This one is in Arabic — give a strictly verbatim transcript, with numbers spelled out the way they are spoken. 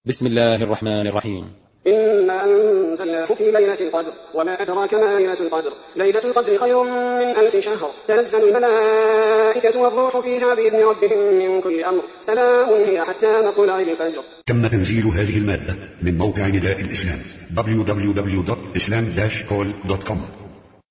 بسم الله الرحمن الرحيم. إنا أنزلناه في ليلة القدر وما أدراك ما ليلة القدر ليلة القدر خير من ألف شهر تنزل الملائكة والروح فيها بإذن ربهم من كل أمر سلام هي حتى مطلع الفجر. تم تنزيل هذه المادة من موقع نداء الإسلام دبليو دبليو دبليو دوت إسلام داش كول دوت كوم.